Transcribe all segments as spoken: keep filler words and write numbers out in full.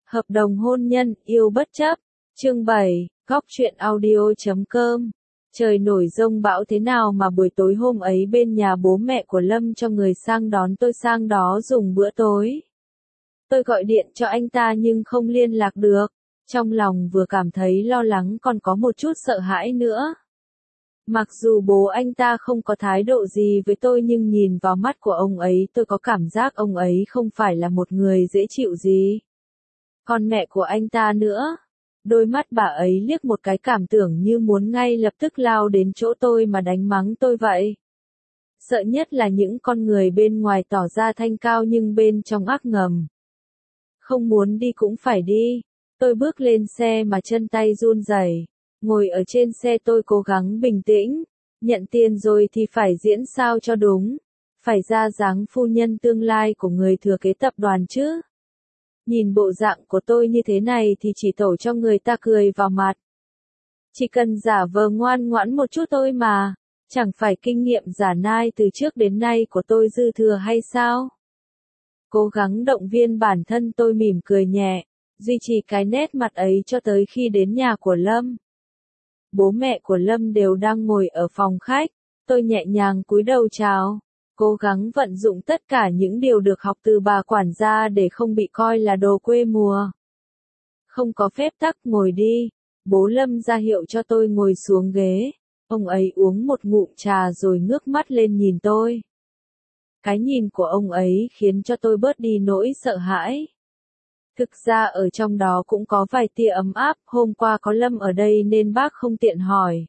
Hợp đồng hôn nhân, yêu bất chấp. Chương bảy, góc truyện audio chấm com. Trời nổi giông bão thế nào mà buổi tối hôm ấy bên nhà bố mẹ của Lâm cho người sang đón tôi sang đó dùng bữa tối. Tôi gọi điện cho anh ta nhưng không liên lạc được. Trong lòng vừa cảm thấy lo lắng còn có một chút sợ hãi nữa. Mặc dù bố anh ta không có thái độ gì với tôi nhưng nhìn vào mắt của ông ấy tôi có cảm giác ông ấy không phải là một người dễ chịu gì. Còn mẹ của anh ta nữa. Đôi mắt bà ấy liếc một cái cảm tưởng như muốn ngay lập tức lao đến chỗ tôi mà đánh mắng tôi vậy. Sợ nhất là những con người bên ngoài tỏ ra thanh cao nhưng bên trong ác ngầm. Không muốn đi cũng phải đi. Tôi bước lên xe mà chân tay run rẩy. Ngồi ở trên xe tôi cố gắng bình tĩnh. Nhận tiền rồi thì phải diễn sao cho đúng. Phải ra dáng phu nhân tương lai của người thừa kế tập đoàn chứ. Nhìn bộ dạng của tôi như thế này thì chỉ tổ cho người ta cười vào mặt. Chỉ cần giả vờ ngoan ngoãn một chút thôi mà. Chẳng phải kinh nghiệm giả nai từ trước đến nay của tôi dư thừa hay sao? Cố gắng động viên bản thân tôi mỉm cười nhẹ. Duy trì cái nét mặt ấy cho tới khi đến nhà của Lâm. Bố mẹ của Lâm đều đang ngồi ở phòng khách. Tôi nhẹ nhàng cúi đầu chào. Cố gắng vận dụng tất cả những điều được học từ bà quản gia để không bị coi là đồ quê mùa. Không có phép tắc, ngồi đi. Bố Lâm ra hiệu cho tôi ngồi xuống ghế. Ông ấy uống một ngụm trà rồi ngước mắt lên nhìn tôi. Cái nhìn của ông ấy khiến cho tôi bớt đi nỗi sợ hãi. Thực ra ở trong đó cũng có vài tia ấm áp, hôm qua có Lâm ở đây nên bác không tiện hỏi.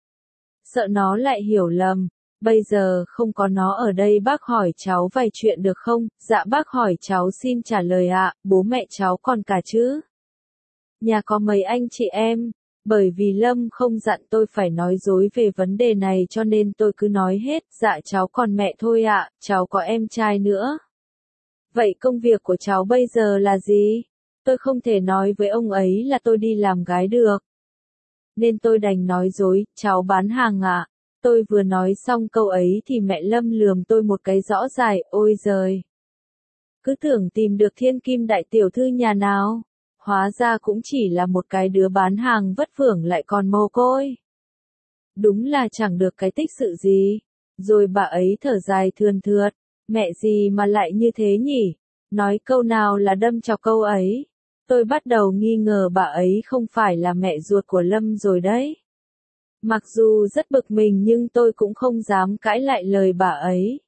Sợ nó lại hiểu lầm. Bây giờ không có nó ở đây bác hỏi cháu vài chuyện được không? Dạ bác hỏi cháu xin trả lời ạ, bố mẹ cháu còn cả chứ? Nhà có mấy anh chị em? Bởi vì Lâm không dặn tôi phải nói dối về vấn đề này cho nên tôi cứ nói hết, dạ cháu còn mẹ thôi ạ, cháu có em trai nữa. Vậy công việc của cháu bây giờ là gì? Tôi không thể nói với ông ấy là tôi đi làm gái được. Nên tôi đành nói dối, cháu bán hàng ạ. Tôi vừa nói xong câu ấy thì mẹ Lâm lườm tôi một cái rõ dài, ôi giời. Cứ tưởng tìm được thiên kim đại tiểu thư nhà nào. Hóa ra cũng chỉ là một cái đứa bán hàng vất vưởng lại còn mồ côi. Đúng là chẳng được cái tích sự gì. Rồi bà ấy thở dài thườn thượt. Mẹ gì mà lại như thế nhỉ? Nói câu nào là đâm chọc câu ấy. Tôi bắt đầu nghi ngờ bà ấy không phải là mẹ ruột của Lâm rồi đấy. Mặc dù rất bực mình nhưng tôi cũng không dám cãi lại lời bà ấy.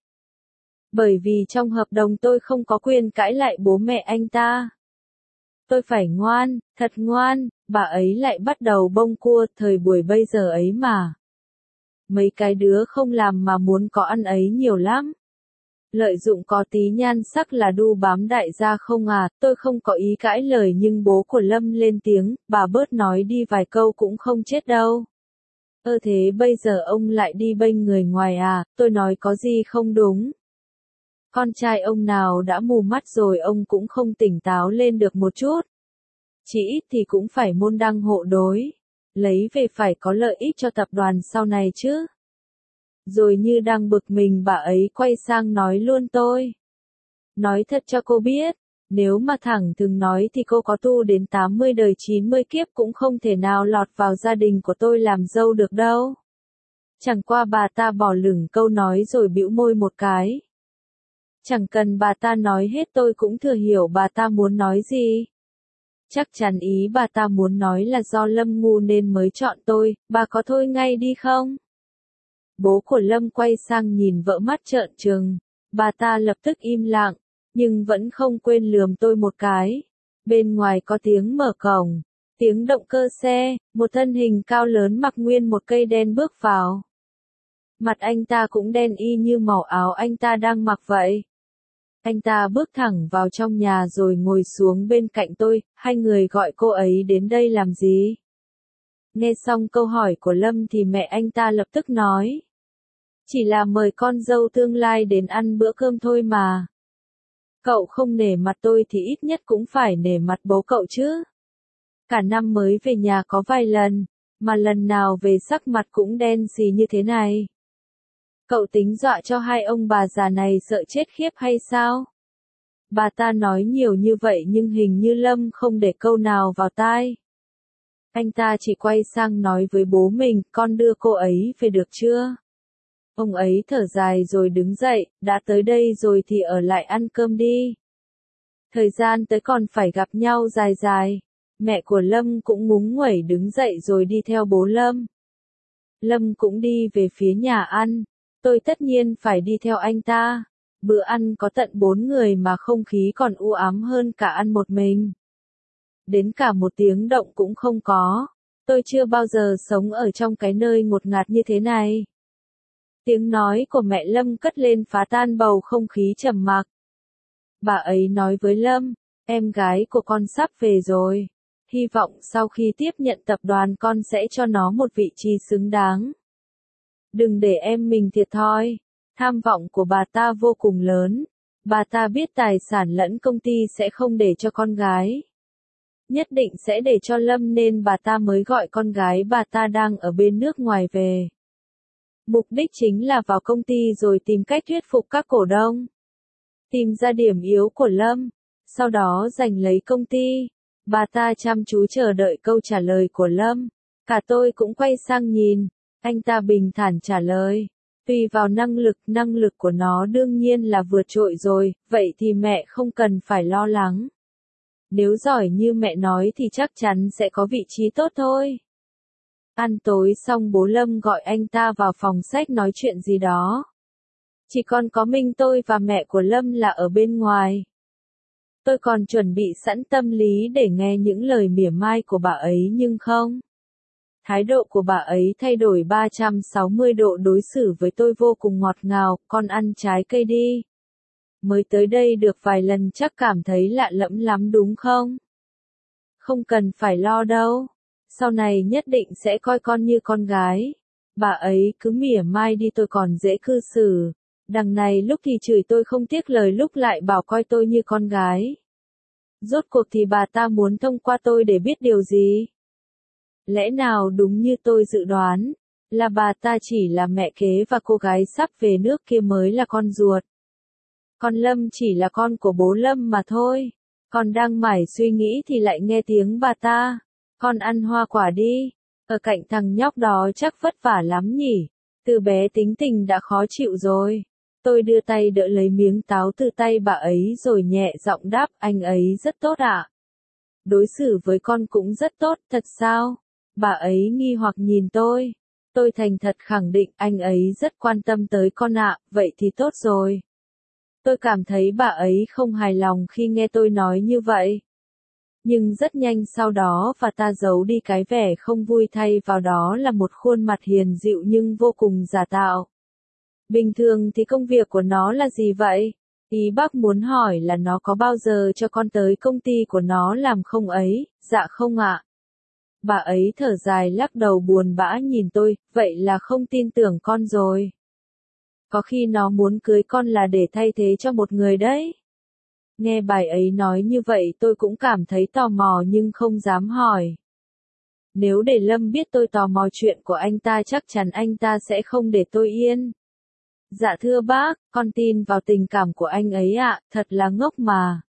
Bởi vì trong hợp đồng tôi không có quyền cãi lại bố mẹ anh ta. Tôi phải ngoan, thật ngoan, bà ấy lại bắt đầu bông cua thời buổi bây giờ ấy mà. Mấy cái đứa không làm mà muốn có ăn ấy nhiều lắm. Lợi dụng có tí nhan sắc là đu bám đại gia không à, tôi không có ý cãi lời nhưng bố của Lâm lên tiếng, bà bớt nói đi vài câu cũng không chết đâu. Ơ thế bây giờ ông lại đi bênh người ngoài à, tôi nói có gì không đúng. Con trai ông nào đã mù mắt rồi ông cũng không tỉnh táo lên được một chút. Chỉ ít thì cũng phải môn đăng hộ đối. Lấy về phải có lợi ích cho tập đoàn sau này chứ. Rồi như đang bực mình bà ấy quay sang nói luôn tôi. Nói thật cho cô biết. Nếu mà thẳng thừng nói thì cô có tu đến tám mươi đời chín mươi kiếp cũng không thể nào lọt vào gia đình của tôi làm dâu được đâu. Chẳng qua bà ta bỏ lửng câu nói rồi bĩu môi một cái. Chẳng cần bà ta nói hết tôi cũng thừa hiểu bà ta muốn nói gì. Chắc chắn ý bà ta muốn nói là do Lâm ngu nên mới chọn tôi, bà có thôi ngay đi không? Bố của Lâm quay sang nhìn vợ mắt trợn trừng. Bà ta lập tức im lặng. Nhưng vẫn không quên lườm tôi một cái. Bên ngoài có tiếng mở cổng, tiếng động cơ xe, một thân hình cao lớn mặc nguyên một cây đen bước vào. Mặt anh ta cũng đen y như màu áo anh ta đang mặc vậy. Anh ta bước thẳng vào trong nhà rồi ngồi xuống bên cạnh tôi, hai người gọi cô ấy đến đây làm gì? Nghe xong câu hỏi của Lâm thì mẹ anh ta lập tức nói. Chỉ là mời con dâu tương lai đến ăn bữa cơm thôi mà. Cậu không nể mặt tôi thì ít nhất cũng phải nể mặt bố cậu chứ. Cả năm mới về nhà có vài lần, mà lần nào về sắc mặt cũng đen xì như thế này. Cậu tính dọa cho hai ông bà già này sợ chết khiếp hay sao? Bà ta nói nhiều như vậy nhưng hình như Lâm không để câu nào vào tai. Anh ta chỉ quay sang nói với bố mình, con đưa cô ấy về được chưa? Ông ấy thở dài rồi đứng dậy, đã tới đây rồi thì ở lại ăn cơm đi. Thời gian tới còn phải gặp nhau dài dài. Mẹ của Lâm cũng ngúng nguẩy đứng dậy rồi đi theo bố Lâm. Lâm cũng đi về phía nhà ăn. Tôi tất nhiên phải đi theo anh ta. Bữa ăn có tận bốn người mà không khí còn u ám hơn cả ăn một mình. Đến cả một tiếng động cũng không có. Tôi chưa bao giờ sống ở trong cái nơi ngột ngạt như thế này. Tiếng nói của mẹ Lâm cất lên phá tan bầu không khí trầm mặc. Bà ấy nói với Lâm, em gái của con sắp về rồi. Hy vọng sau khi tiếp nhận tập đoàn con sẽ cho nó một vị trí xứng đáng. Đừng để em mình thiệt thòi. Tham vọng của bà ta vô cùng lớn. Bà ta biết tài sản lẫn công ty sẽ không để cho con gái. Nhất định sẽ để cho Lâm nên bà ta mới gọi con gái bà ta đang ở bên nước ngoài về. Mục đích chính là vào công ty rồi tìm cách thuyết phục các cổ đông. Tìm ra điểm yếu của Lâm. Sau đó giành lấy công ty. Bà ta chăm chú chờ đợi câu trả lời của Lâm. Cả tôi cũng quay sang nhìn. Anh ta bình thản trả lời. Tùy vào năng lực, năng lực của nó đương nhiên là vượt trội rồi, vậy thì mẹ không cần phải lo lắng. Nếu giỏi như mẹ nói thì chắc chắn sẽ có vị trí tốt thôi. Ăn tối xong bố Lâm gọi anh ta vào phòng sách nói chuyện gì đó. Chỉ còn có mình tôi và mẹ của Lâm là ở bên ngoài. Tôi còn chuẩn bị sẵn tâm lý để nghe những lời mỉa mai của bà ấy nhưng không. Thái độ của bà ấy thay đổi ba trăm sáu mươi độ, đối xử với tôi vô cùng ngọt ngào, con ăn trái cây đi. Mới tới đây được vài lần chắc cảm thấy lạ lẫm lắm đúng không? Không cần phải lo đâu. Sau này nhất định sẽ coi con như con gái. Bà ấy cứ mỉa mai đi tôi còn dễ cư xử. Đằng này lúc thì chửi tôi không tiếc lời lúc lại bảo coi tôi như con gái. Rốt cuộc thì bà ta muốn thông qua tôi để biết điều gì? Lẽ nào đúng như tôi dự đoán, là bà ta chỉ là mẹ kế và cô gái sắp về nước kia mới là con ruột. Còn Lâm chỉ là con của bố Lâm mà thôi. Còn đang mải suy nghĩ thì lại nghe tiếng bà ta. Con ăn hoa quả đi. Ở cạnh thằng nhóc đó chắc vất vả lắm nhỉ. Từ bé tính tình đã khó chịu rồi. Tôi đưa tay đỡ lấy miếng táo từ tay bà ấy rồi nhẹ giọng đáp anh ấy rất tốt ạ. Đối xử với con cũng rất tốt, thật sao? Bà ấy nghi hoặc nhìn tôi. Tôi thành thật khẳng định anh ấy rất quan tâm tới con ạ, vậy thì tốt rồi. Tôi cảm thấy bà ấy không hài lòng khi nghe tôi nói như vậy. Nhưng rất nhanh sau đó và ta giấu đi cái vẻ không vui thay vào đó là một khuôn mặt hiền dịu nhưng vô cùng giả tạo. Bình thường thì công việc của nó là gì vậy? Ý bác muốn hỏi là nó có bao giờ cho con tới công ty của nó làm không ấy? Dạ không ạ. Bà ấy thở dài lắc đầu buồn bã nhìn tôi, vậy là không tin tưởng con rồi. Có khi nó muốn cưới con là để thay thế cho một người đấy. Nghe bà ấy nói như vậy tôi cũng cảm thấy tò mò nhưng không dám hỏi. Nếu để Lâm biết tôi tò mò chuyện của anh ta chắc chắn anh ta sẽ không để tôi yên. Dạ thưa bác, con tin vào tình cảm của anh ấy ạ, thật là ngốc mà.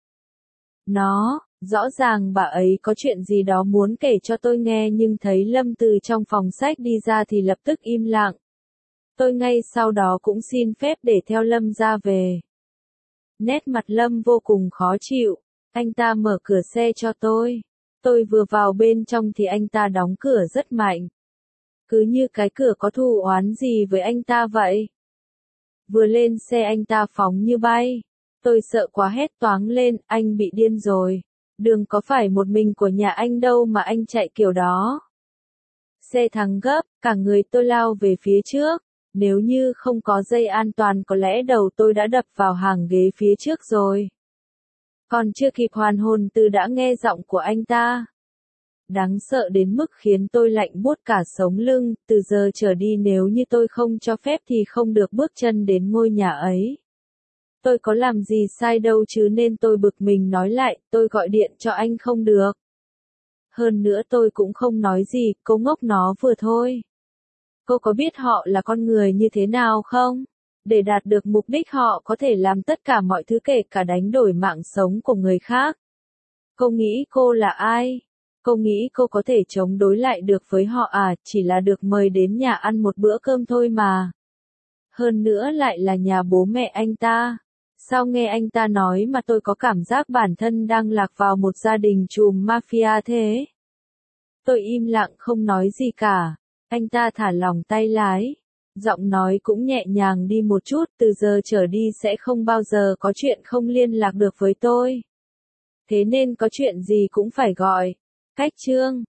Nó, rõ ràng bà ấy có chuyện gì đó muốn kể cho tôi nghe nhưng thấy Lâm từ trong phòng sách đi ra thì lập tức im lặng. Tôi ngay sau đó cũng xin phép để theo Lâm ra về. Nét mặt Lâm vô cùng khó chịu, anh ta mở cửa xe cho tôi. Tôi vừa vào bên trong thì anh ta đóng cửa rất mạnh. Cứ như cái cửa có thù oán gì với anh ta vậy. Vừa lên xe anh ta phóng như bay. Tôi sợ quá hét toáng lên, anh bị điên rồi. Đường có phải một mình của nhà anh đâu mà anh chạy kiểu đó. Xe thắng gấp, cả người tôi lao về phía trước. Nếu như không có dây an toàn có lẽ đầu tôi đã đập vào hàng ghế phía trước rồi. Còn chưa kịp hoàn hồn từ đã nghe giọng của anh ta. Đáng sợ đến mức khiến tôi lạnh buốt cả sống lưng, từ giờ trở đi nếu như tôi không cho phép thì không được bước chân đến ngôi nhà ấy. Tôi có làm gì sai đâu chứ nên tôi bực mình nói lại, tôi gọi điện cho anh không được. Hơn nữa tôi cũng không nói gì, cô ngốc nó vừa thôi. Cô có biết họ là con người như thế nào không? Để đạt được mục đích họ có thể làm tất cả mọi thứ kể cả đánh đổi mạng sống của người khác. Cô nghĩ cô là ai? Cô nghĩ cô có thể chống đối lại được với họ à, chỉ là được mời đến nhà ăn một bữa cơm thôi mà. Hơn nữa lại là nhà bố mẹ anh ta. Sao nghe anh ta nói mà tôi có cảm giác bản thân đang lạc vào một gia đình trùm mafia thế? Tôi im lặng không nói gì cả. Anh ta thả lỏng tay lái. Giọng nói cũng nhẹ nhàng đi một chút, từ giờ trở đi sẽ không bao giờ có chuyện không liên lạc được với tôi. Thế nên có chuyện gì cũng phải gọi. Cách Trương.